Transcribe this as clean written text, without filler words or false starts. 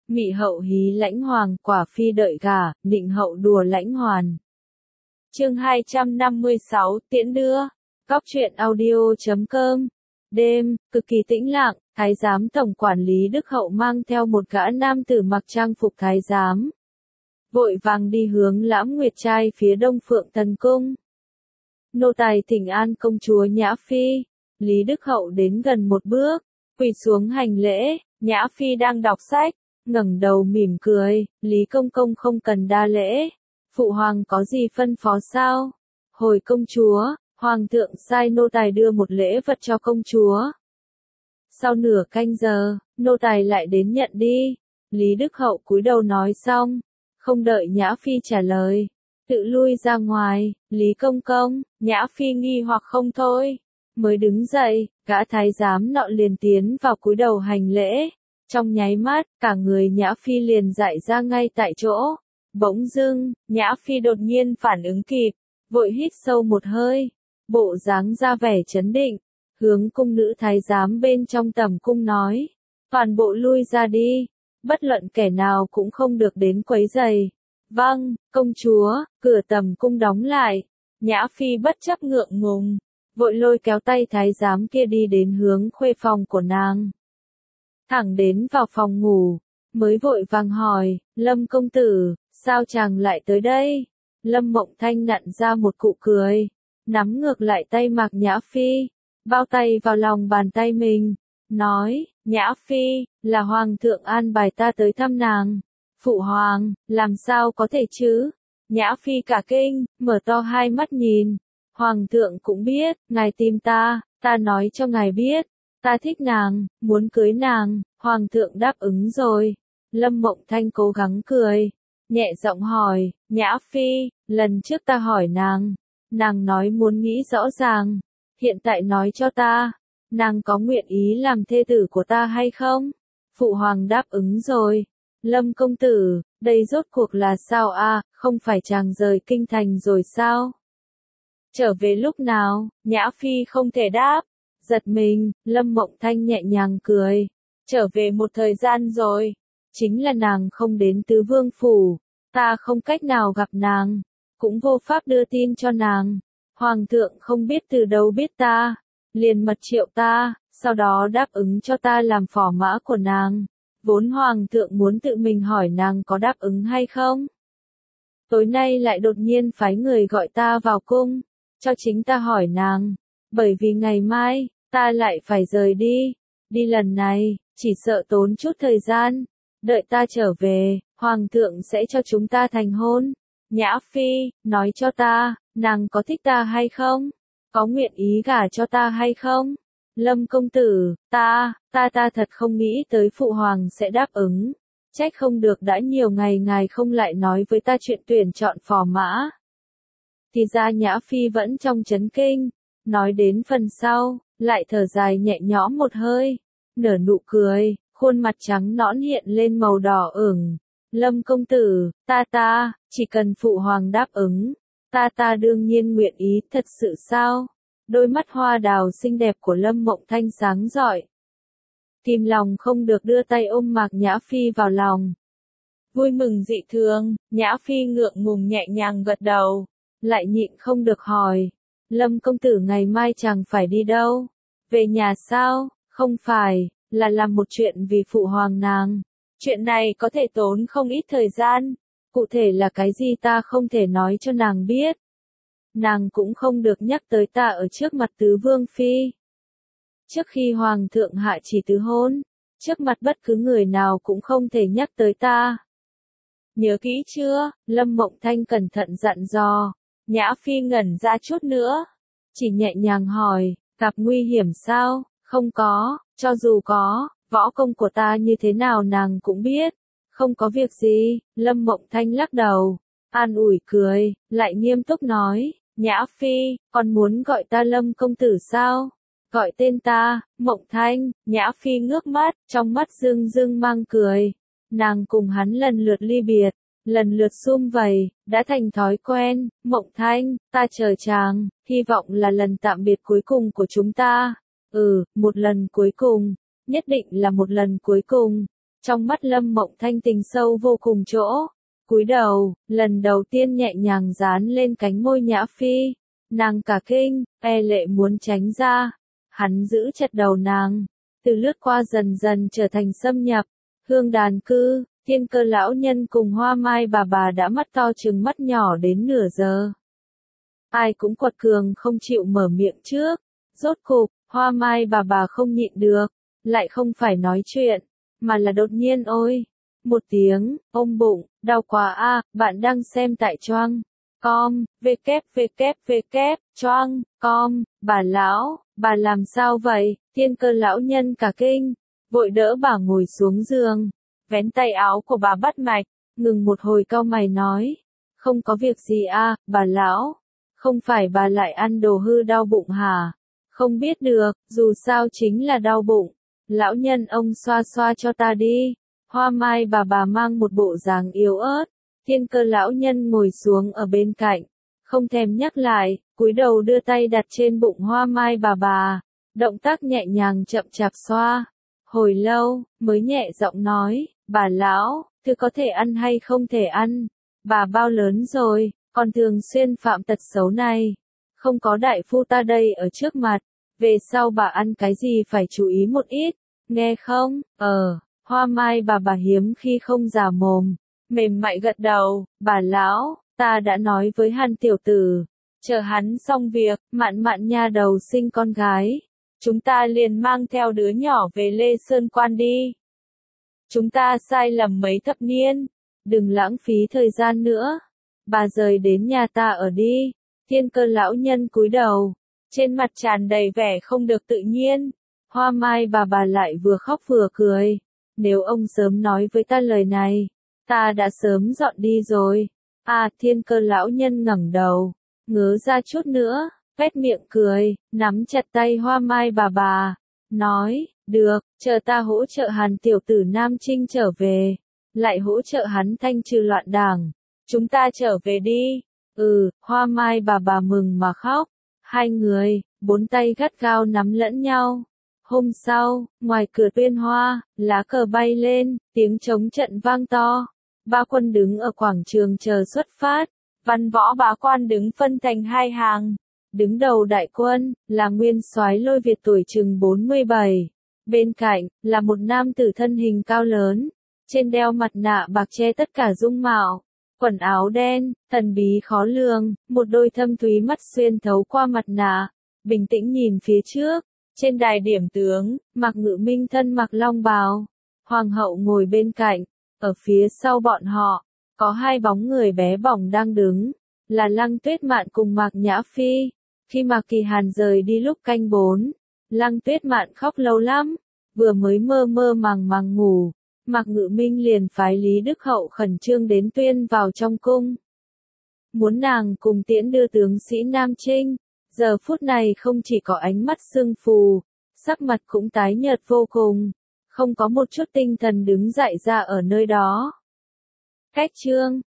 Mị hậu hí lãnh hoàng, quả phi đợi gả, nịnh hậu đùa lãnh hoàn. Chương 256, tiễn đưa. Góc truyện audio.com. Đêm, cực kỳ tĩnh lặng, thái giám tổng quản lý Đức Hậu mang theo một gã nam tử mặc trang phục thái giám. Vội vàng đi hướng Lãm Nguyệt Trai phía đông Phượng Thần Cung. Nô tài thỉnh an công chúa Nhã Phi. Lý Đức Hậu đến gần một bước, quỳ xuống hành lễ. Nhã Phi đang đọc sách, ngẩng đầu mỉm cười. Lý công công không cần đa lễ. Phụ hoàng có gì phân phó sao? Hồi công chúa, hoàng thượng sai nô tài đưa một lễ vật cho công chúa. Sau nửa canh giờ, nô tài lại đến nhận đi. Lý Đức Hậu cúi đầu nói xong, không đợi Nhã Phi trả lời, tự lui ra ngoài. Lý công công, Nhã Phi nghi hoặc không thôi, mới đứng dậy, gã thái giám nọ liền tiến vào cúi đầu hành lễ. Trong nháy mắt, cả người Nhã Phi liền dại ra ngay tại chỗ. Bỗng dưng, Nhã Phi đột nhiên phản ứng kịp, vội hít sâu một hơi, bộ dáng ra vẻ chấn định, hướng cung nữ thái giám bên trong tầm cung nói, toàn bộ lui ra đi, bất luận kẻ nào cũng không được đến quấy rầy. Vâng, công chúa. Cửa tầm cung đóng lại, Nhã Phi bất chấp ngượng ngùng, vội lôi kéo tay thái giám kia đi đến hướng khuê phòng của nàng. Thẳng đến vào phòng ngủ, mới vội vàng hỏi, Lâm công tử, sao chàng lại tới đây? Lâm Mộng Thanh nặn ra một cụ cười, nắm ngược lại tay Mạc Nhã Phi, bao tay vào lòng bàn tay mình, nói, Nhã Phi, là hoàng thượng an bài ta tới thăm nàng. Phụ hoàng, làm sao có thể chứ? Nhã Phi cả kinh, mở to hai mắt nhìn. Hoàng thượng cũng biết, ngài tìm ta nói cho ngài biết, ta thích nàng, muốn cưới nàng, hoàng thượng đáp ứng rồi. Lâm Mộng Thanh cố gắng cười, nhẹ giọng hỏi, Nhã Phi, lần trước ta hỏi nàng nói muốn nghĩ rõ ràng, hiện tại nói cho ta, nàng có nguyện ý làm thê tử của ta hay không? Phụ hoàng đáp ứng rồi. Lâm công tử, đây rốt cuộc là sao a? Không phải chàng rời kinh thành rồi sao? Trở về lúc nào? Nhã Phi không thể đáp. Giật mình, Lâm Mộng Thanh nhẹ nhàng cười. Trở về một thời gian rồi. Chính là nàng không đến Tứ Vương Phủ. Ta không cách nào gặp nàng. Cũng vô pháp đưa tin cho nàng. Hoàng thượng không biết từ đâu biết ta. Liền mật triệu ta, sau đó đáp ứng cho ta làm phò mã của nàng. Vốn hoàng thượng muốn tự mình hỏi nàng có đáp ứng hay không. Tối nay lại đột nhiên phái người gọi ta vào cung, cho chính ta hỏi nàng, bởi vì ngày mai, ta lại phải rời đi. Đi lần này, chỉ sợ tốn chút thời gian, đợi ta trở về, hoàng thượng sẽ cho chúng ta thành hôn. Nhã Phi, nói cho ta, nàng có thích ta hay không? Có nguyện ý gả cho ta hay không? Lâm công tử, ta thật không nghĩ tới phụ hoàng sẽ đáp ứng. Trách không được đã nhiều ngày ngài không lại nói với ta chuyện tuyển chọn phò mã. Thì ra Nhã Phi vẫn trong chấn kinh, nói đến phần sau, lại thở dài nhẹ nhõm một hơi, nở nụ cười, khuôn mặt trắng nõn hiện lên màu đỏ ửng. Lâm công tử, ta, chỉ cần phụ hoàng đáp ứng, ta đương nhiên nguyện ý, thật sự sao? Đôi mắt hoa đào xinh đẹp của Lâm Mộng Thanh sáng rọi. Kìm lòng không được đưa tay ôm Mạc Nhã Phi vào lòng. Vui mừng dị thường, Nhã Phi ngượng ngùng nhẹ nhàng gật đầu, lại nhịn không được hỏi. Lâm công tử ngày mai chàng phải đi đâu? Về nhà sao? Không phải, là làm một chuyện vì phụ hoàng nàng. Chuyện này có thể tốn không ít thời gian. Cụ thể là cái gì ta không thể nói cho nàng biết. Nàng cũng không được nhắc tới ta ở trước mặt Tứ Vương Phi. Trước khi Hoàng thượng hạ chỉ tứ hôn, trước mặt bất cứ người nào cũng không thể nhắc tới ta. Nhớ kỹ chưa? Lâm Mộng Thanh cẩn thận dặn dò. Nhã Phi ngẩn ra chút nữa, chỉ nhẹ nhàng hỏi, gặp nguy hiểm sao? Không có, cho dù có, võ công của ta như thế nào nàng cũng biết. Không có việc gì. Lâm Mộng Thanh lắc đầu, an ủi cười, lại nghiêm túc nói. Nhã Phi, còn muốn gọi ta Lâm công tử sao? Gọi tên ta, Mộng Thanh. Nhã Phi ngước mắt, trong mắt rưng rưng mang cười. Nàng cùng hắn lần lượt ly biệt, lần lượt sum vầy, đã thành thói quen. Mộng Thanh, ta chờ chàng, hy vọng là lần tạm biệt cuối cùng của chúng ta. Một lần cuối cùng, nhất định là một lần cuối cùng. Trong mắt Lâm Mộng Thanh tình sâu vô cùng chỗ. Cúi đầu, lần đầu tiên nhẹ nhàng dán lên cánh môi Nhã Phi. Nàng cả kinh, e lệ muốn tránh ra. Hắn giữ chặt đầu nàng. Từ lướt qua dần dần trở thành xâm nhập. Hương đàn cư, Thiên Cơ lão nhân cùng Hoa Mai bà đã mắt to trừng mắt nhỏ đến nửa giờ. Ai cũng quật cường không chịu mở miệng trước. Rốt cục, Hoa Mai bà không nhịn được. Lại không phải nói chuyện, mà là đột nhiên ôi. Một tiếng, ôm bụng, đau quá a, bạn đang xem tại choang. Com, choang, com, bà lão, bà làm sao vậy? Thiên Cơ lão nhân cả kinh, vội đỡ bà ngồi xuống giường, vén tay áo của bà bắt mạch, ngừng một hồi cau mày nói, không có việc gì a, bà lão, không phải bà lại ăn đồ hư đau bụng hả? Không biết được, dù sao chính là đau bụng. Lão nhân ông xoa xoa cho ta đi. Hoa Mai bà mang một bộ dáng yếu ớt. Thiên Cơ lão nhân ngồi xuống ở bên cạnh, không thèm nhắc lại, cúi đầu đưa tay đặt trên bụng Hoa Mai bà. Động tác nhẹ nhàng chậm chạp xoa. Hồi lâu, mới nhẹ giọng nói, bà lão, thứ có thể ăn hay không thể ăn? Bà bao lớn rồi, còn thường xuyên phạm tật xấu này. Không có đại phu ta đây ở trước mặt. Về sau bà ăn cái gì phải chú ý một ít. Nghe không? Hoa Mai bà hiếm khi không già mồm. Mềm mại gật đầu, bà lão, ta đã nói với Hàn tiểu tử. Chờ hắn xong việc, Mạn Mạn nha đầu sinh con gái. Chúng ta liền mang theo đứa nhỏ về Lê Sơn Quan đi. Chúng ta sai lầm mấy thập niên. Đừng lãng phí thời gian nữa. Bà rời đến nhà ta ở đi. Thiên Cơ lão nhân cúi đầu. Trên mặt tràn đầy vẻ không được tự nhiên. Hoa Mai bà lại vừa khóc vừa cười. Nếu ông sớm nói với ta lời này, ta đã sớm dọn đi rồi. Thiên Cơ lão nhân ngẩng đầu, ngớ ra chút nữa, vét miệng cười, nắm chặt tay Hoa Mai bà, nói, được, chờ ta hỗ trợ Hàn tiểu tử Nam Trinh trở về, lại hỗ trợ hắn thanh trừ loạn đảng. Chúng ta trở về đi. Hoa Mai bà mừng mà khóc. Hai người, bốn tay gắt gao nắm lẫn nhau. Hôm sau, ngoài cửa Tuyên Hoa, lá cờ bay lên, tiếng trống trận vang to. Ba quân đứng ở quảng trường chờ xuất phát. Văn võ bá quan đứng phân thành hai hàng. Đứng đầu đại quân, là nguyên soái Lôi Việt tuổi chừng 47. Bên cạnh, là một nam tử thân hình cao lớn. Trên đeo mặt nạ bạc che tất cả dung mạo. Quần áo đen, thần bí khó lường, một đôi thâm thúy mắt xuyên thấu qua mặt nạ. Bình tĩnh nhìn phía trước. Trên đài điểm tướng, Mạc Ngự Minh thân mặc long bào. Hoàng hậu ngồi bên cạnh. Ở phía sau bọn họ, có hai bóng người bé bỏng đang đứng. Là Lăng Tuyết Mạn cùng Mạc Nhã Phi. Khi Mạc Kỳ Hàn rời đi lúc canh 4, Lăng Tuyết Mạn khóc lâu lắm. Vừa mới mơ mơ màng ngủ. Mạc Ngự Minh liền phái Lý Đức Hậu khẩn trương đến tuyên vào trong cung. Muốn nàng cùng tiễn đưa tướng sĩ Nam Trinh. Giờ phút này không chỉ có ánh mắt sưng phù, sắc mặt cũng tái nhợt vô cùng, không có một chút tinh thần đứng dậy ra ở nơi đó. Cách chương